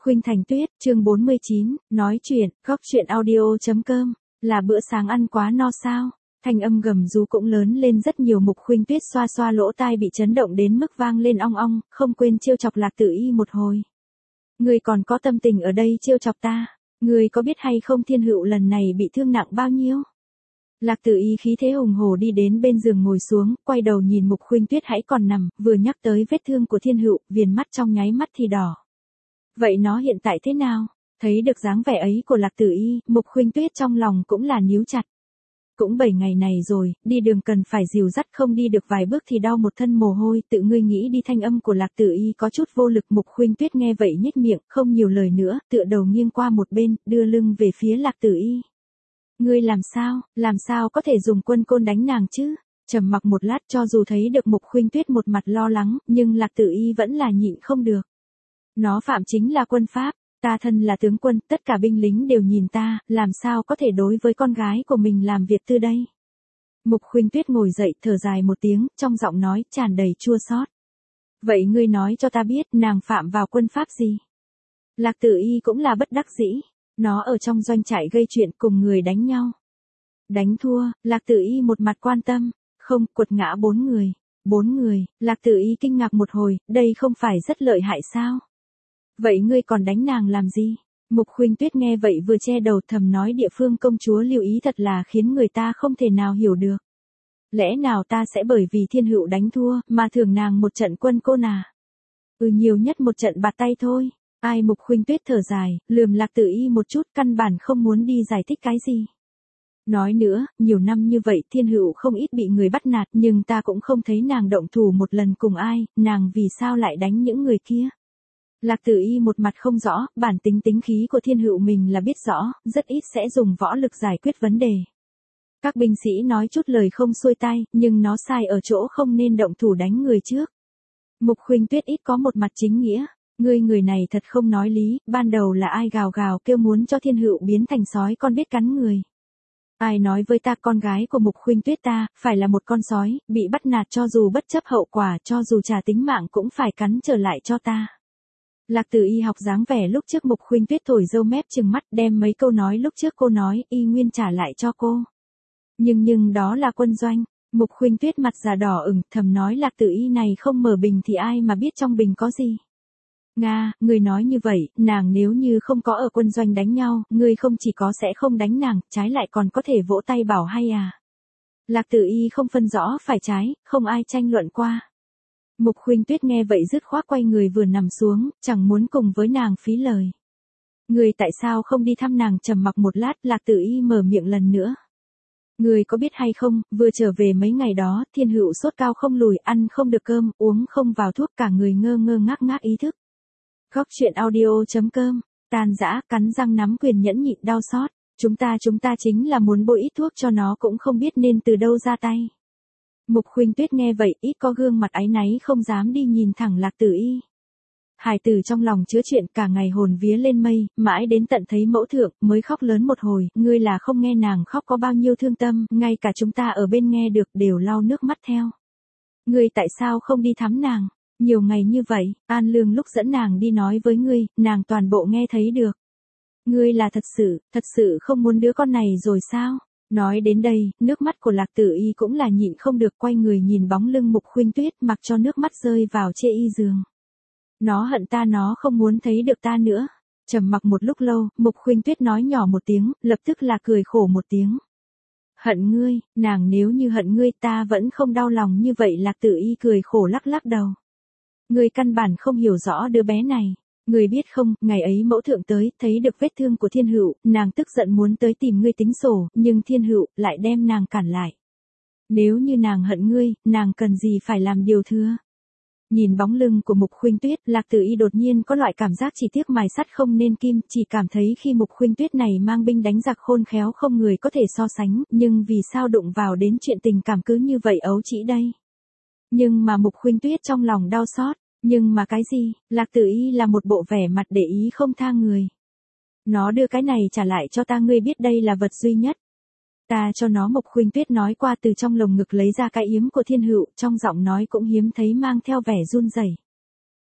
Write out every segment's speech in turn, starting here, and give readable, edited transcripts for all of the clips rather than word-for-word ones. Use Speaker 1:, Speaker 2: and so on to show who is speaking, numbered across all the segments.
Speaker 1: Khuynh Thành Tuyết, chương 49, nói chuyện, góc chuyện audio.com, là bữa sáng ăn quá no sao? Thanh âm gầm rú cũng lớn lên rất nhiều. Mục Khuynh Tuyết xoa xoa lỗ tai bị chấn động đến mức vang lên ong ong, không quên trêu chọc Lạc Tử Y một hồi. Ngươi còn có tâm tình ở đây trêu chọc ta? Ngươi có biết hay không Thiên Hựu lần này bị thương nặng bao nhiêu? Lạc Tử Y khí thế hùng hổ đi đến bên giường ngồi xuống, quay đầu nhìn Mục Khuynh Tuyết hãy còn nằm, vừa nhắc tới vết thương của Thiên Hựu, viền mắt trong nháy mắt thì đỏ. Vậy nó hiện tại thế nào? Thấy được dáng vẻ ấy của Lạc Tử Y, Mục Khuynh Tuyết trong lòng cũng là níu chặt. Cũng 7 ngày này rồi, đi đường cần phải dìu dắt, không đi được vài bước thì đau một thân mồ hôi, tự ngươi nghĩ đi. Thanh âm của Lạc Tử Y có chút vô lực. Mục Khuynh Tuyết nghe vậy nhếch miệng, không nhiều lời nữa, tựa đầu nghiêng qua một bên, đưa lưng về phía Lạc Tử Y. Ngươi làm sao có thể dùng quân côn đánh nàng chứ? Trầm mặc một lát, cho dù thấy được Mục Khuynh Tuyết một mặt lo lắng, nhưng Lạc Tử Y vẫn là nhịn không được. Nó phạm chính là quân pháp, ta thân là tướng quân, tất cả binh lính đều nhìn ta, làm sao có thể đối với con gái của mình làm việc tư đây? Mục Khuynh Tuyết ngồi dậy, thở dài một tiếng, trong giọng nói tràn đầy chua xót. Vậy ngươi nói cho ta biết, nàng phạm vào quân pháp gì? Lạc Tử Y cũng là bất đắc dĩ, nó ở trong doanh trại gây chuyện cùng người đánh nhau. Đánh thua, Lạc Tử Y một mặt quan tâm, không, quật ngã 4 người. 4 người, Lạc Tử Y kinh ngạc một hồi, đây không phải rất lợi hại sao? Vậy ngươi còn đánh nàng làm gì? Mục Khuynh Tuyết nghe vậy vừa che đầu thầm nói địa phương công chúa lưu ý thật là khiến người ta không thể nào hiểu được. Lẽ nào ta sẽ bởi vì Thiên Hựu đánh thua mà thưởng nàng một trận quân côn à? Nhiều nhất một trận bạt tay thôi. Ai? Mục Khuynh Tuyết thở dài, lườm Lạc Tử Y một chút, căn bản không muốn đi giải thích cái gì. Nói nữa, nhiều năm như vậy Thiên Hựu không ít bị người bắt nạt, nhưng ta cũng không thấy nàng động thủ một lần cùng ai, nàng vì sao lại đánh những người kia? Lạc Tử Y một mặt không rõ, bản tính khí của Thiên Hựu mình là biết rõ, rất ít sẽ dùng võ lực giải quyết vấn đề. Các binh sĩ nói chút lời không xuôi tai, nhưng nó sai ở chỗ không nên động thủ đánh người trước. Mục Khuynh Tuyết ít có một mặt chính nghĩa, người này thật không nói lý, ban đầu là ai gào gào kêu muốn cho Thiên Hựu biến thành sói con biết cắn người. Ai nói với ta con gái của Mục Khuynh Tuyết ta, phải là một con sói, bị bắt nạt cho dù bất chấp hậu quả, cho dù trả tính mạng cũng phải cắn trở lại cho ta. Lạc Tử Y học dáng vẻ lúc trước Mục Khuynh Tuyết thổi râu mép trừng mắt, đem mấy câu nói lúc trước cô nói, y nguyên trả lại cho cô. Nhưng đó là quân doanh. Mục Khuynh Tuyết mặt già đỏ ửng, thầm nói Lạc Tử Y này không mở bình thì ai mà biết trong bình có gì. Nga, người nói như vậy, nàng nếu như không có ở quân doanh đánh nhau, ngươi không chỉ có sẽ không đánh nàng, trái lại còn có thể vỗ tay bảo hay à. Lạc Tử Y không phân rõ phải trái, không ai tranh luận qua. Mục Khuynh Tuyết nghe vậy dứt khoát quay người vừa nằm xuống, chẳng muốn cùng với nàng phí lời. Ngươi tại sao không đi thăm nàng? Trầm mặc một lát, Lạc Tử Y mở miệng lần nữa. Ngươi có biết hay không, vừa trở về mấy ngày đó, Thiên Hựu sốt cao không lùi, ăn không được cơm, uống không vào thuốc, cả người ngơ ngác ý thức. Góc chuyện audio.com, tan dã, cắn răng nắm quyền nhẫn nhịn đau xót. Chúng ta chính là muốn bôi ít thuốc cho nó cũng không biết nên từ đâu ra tay. Mục Khuynh Tuyết nghe vậy ít có gương mặt áy náy, không dám đi nhìn thẳng Lạc Tử Y. Hài tử trong lòng chứa chuyện, cả ngày hồn vía lên mây, mãi đến tận thấy mẫu thượng mới khóc lớn một hồi. Ngươi là không nghe nàng khóc có bao nhiêu thương tâm, ngay cả chúng ta ở bên nghe được đều lau nước mắt theo. Ngươi tại sao không đi thăm nàng? Nhiều ngày như vậy, An Lương lúc dẫn nàng đi nói với ngươi, nàng toàn bộ nghe thấy được. Ngươi là thật sự không muốn đứa con này rồi sao? Nói đến đây, nước mắt của Lạc Tử Y cũng là nhịn không được, quay người nhìn bóng lưng Mục Khuynh Tuyết, mặc cho nước mắt rơi vào chê y giường. Nó hận ta, nó không muốn thấy được ta nữa. Trầm mặc một lúc lâu, Mục Khuynh Tuyết nói nhỏ một tiếng, lập tức là cười khổ một tiếng. Hận ngươi, nàng nếu như hận ngươi ta vẫn không đau lòng như vậy. Lạc Tử Y cười khổ lắc đầu. Ngươi căn bản không hiểu rõ đứa bé này. Ngươi biết không, ngày ấy mẫu thượng tới, thấy được vết thương của Thiên Hựu, nàng tức giận muốn tới tìm ngươi tính sổ, nhưng Thiên Hựu lại đem nàng cản lại. Nếu như nàng hận ngươi, nàng cần gì phải làm điều thừa. Nhìn bóng lưng của Mục Khuynh Tuyết, Lạc Tử Y đột nhiên có loại cảm giác chỉ tiếc mài sắt không nên kim, chỉ cảm thấy khi Mục Khuynh Tuyết này mang binh đánh giặc khôn khéo không người có thể so sánh, nhưng vì sao đụng vào đến chuyện tình cảm cứ như vậy ấu trĩ đây. Nhưng mà Mục Khuynh Tuyết trong lòng đau xót. Nhưng mà cái gì? Lạc Tử Y là một bộ vẻ mặt để ý không tha người. Nó đưa cái này trả lại cho ta, ngươi biết đây là vật duy nhất. Ta cho nó. Mục Khuynh Tuyết nói qua, từ trong lồng ngực lấy ra cái yếm của Thiên Hựu, trong giọng nói cũng hiếm thấy mang theo vẻ run rẩy.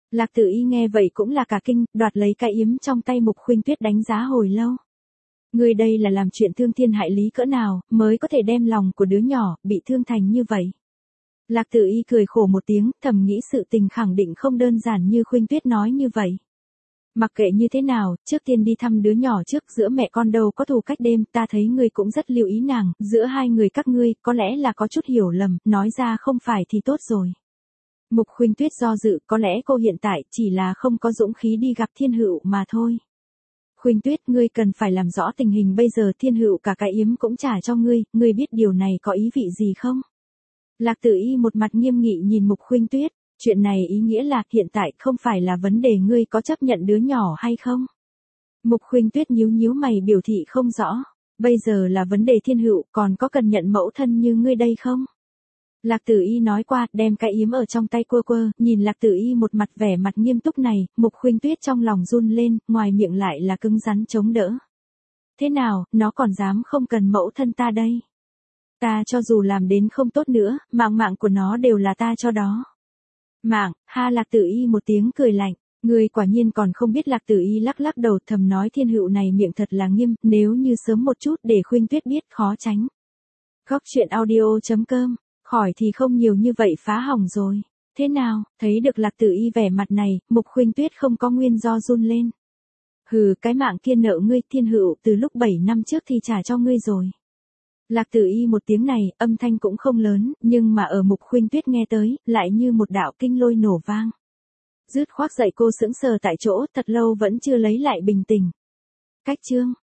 Speaker 1: Lạc Tử Y nghe vậy cũng là cả kinh, đoạt lấy cái yếm trong tay Mục Khuynh Tuyết đánh giá hồi lâu. Ngươi đây là làm chuyện thương thiên hại lý cỡ nào, mới có thể đem lòng của đứa nhỏ, bị thương thành như vậy. Lạc Tử Y cười khổ một tiếng, thầm nghĩ sự tình khẳng định không đơn giản như Khuynh Tuyết nói như vậy. Mặc kệ như thế nào, trước tiên đi thăm đứa nhỏ trước, giữa mẹ con đâu có thù cách đêm, ta thấy ngươi cũng rất lưu ý nàng, giữa hai người các ngươi, có lẽ là có chút hiểu lầm, nói ra không phải thì tốt rồi. Mục Khuynh Tuyết do dự, có lẽ cô hiện tại chỉ là không có dũng khí đi gặp Thiên Hựu mà thôi. Khuynh Tuyết, ngươi cần phải làm rõ tình hình bây giờ, Thiên Hựu cả cái yếm cũng trả cho ngươi biết điều này có ý vị gì không? Lạc Tử Y một mặt nghiêm nghị nhìn Mục Khuynh Tuyết, chuyện này ý nghĩa là hiện tại không phải là vấn đề ngươi có chấp nhận đứa nhỏ hay không? Mục Khuynh Tuyết nhíu nhíu mày biểu thị không rõ, bây giờ là vấn đề Thiên Hựu, còn có cần nhận mẫu thân như ngươi đây không? Lạc Tử Y nói qua, đem cái yếm ở trong tay quơ quơ, nhìn Lạc Tử Y một mặt vẻ mặt nghiêm túc này, Mục Khuynh Tuyết trong lòng run lên, ngoài miệng lại là cứng rắn chống đỡ. Thế nào, nó còn dám không cần mẫu thân ta đây? Ta cho dù làm đến không tốt nữa, mạng của nó đều là ta cho đó. Mạng, ha, Lạc Tử Y một tiếng cười lạnh, người quả nhiên còn không biết. Lạc Tử Y lắc lắc đầu thầm nói Thiên Hựu này miệng thật là nghiêm, nếu như sớm một chút để Khuynh Tuyết biết khó tránh. Góc truyện audio.com, khỏi thì không nhiều như vậy phá hỏng rồi. Thế nào, thấy được Lạc Tử Y vẻ mặt này, Mục Khuynh Tuyết không có nguyên do run lên. Hừ, cái mạng kia nợ ngươi, Thiên Hựu từ lúc 7 năm trước thì trả cho ngươi rồi. Lạc Tử Y một tiếng này, âm thanh cũng không lớn, nhưng mà ở Mục Khuynh Tuyết nghe tới, lại như một đạo kinh lôi nổ vang. Dứt khoát dậy cô sững sờ tại chỗ, thật lâu vẫn chưa lấy lại bình tĩnh. Cách chương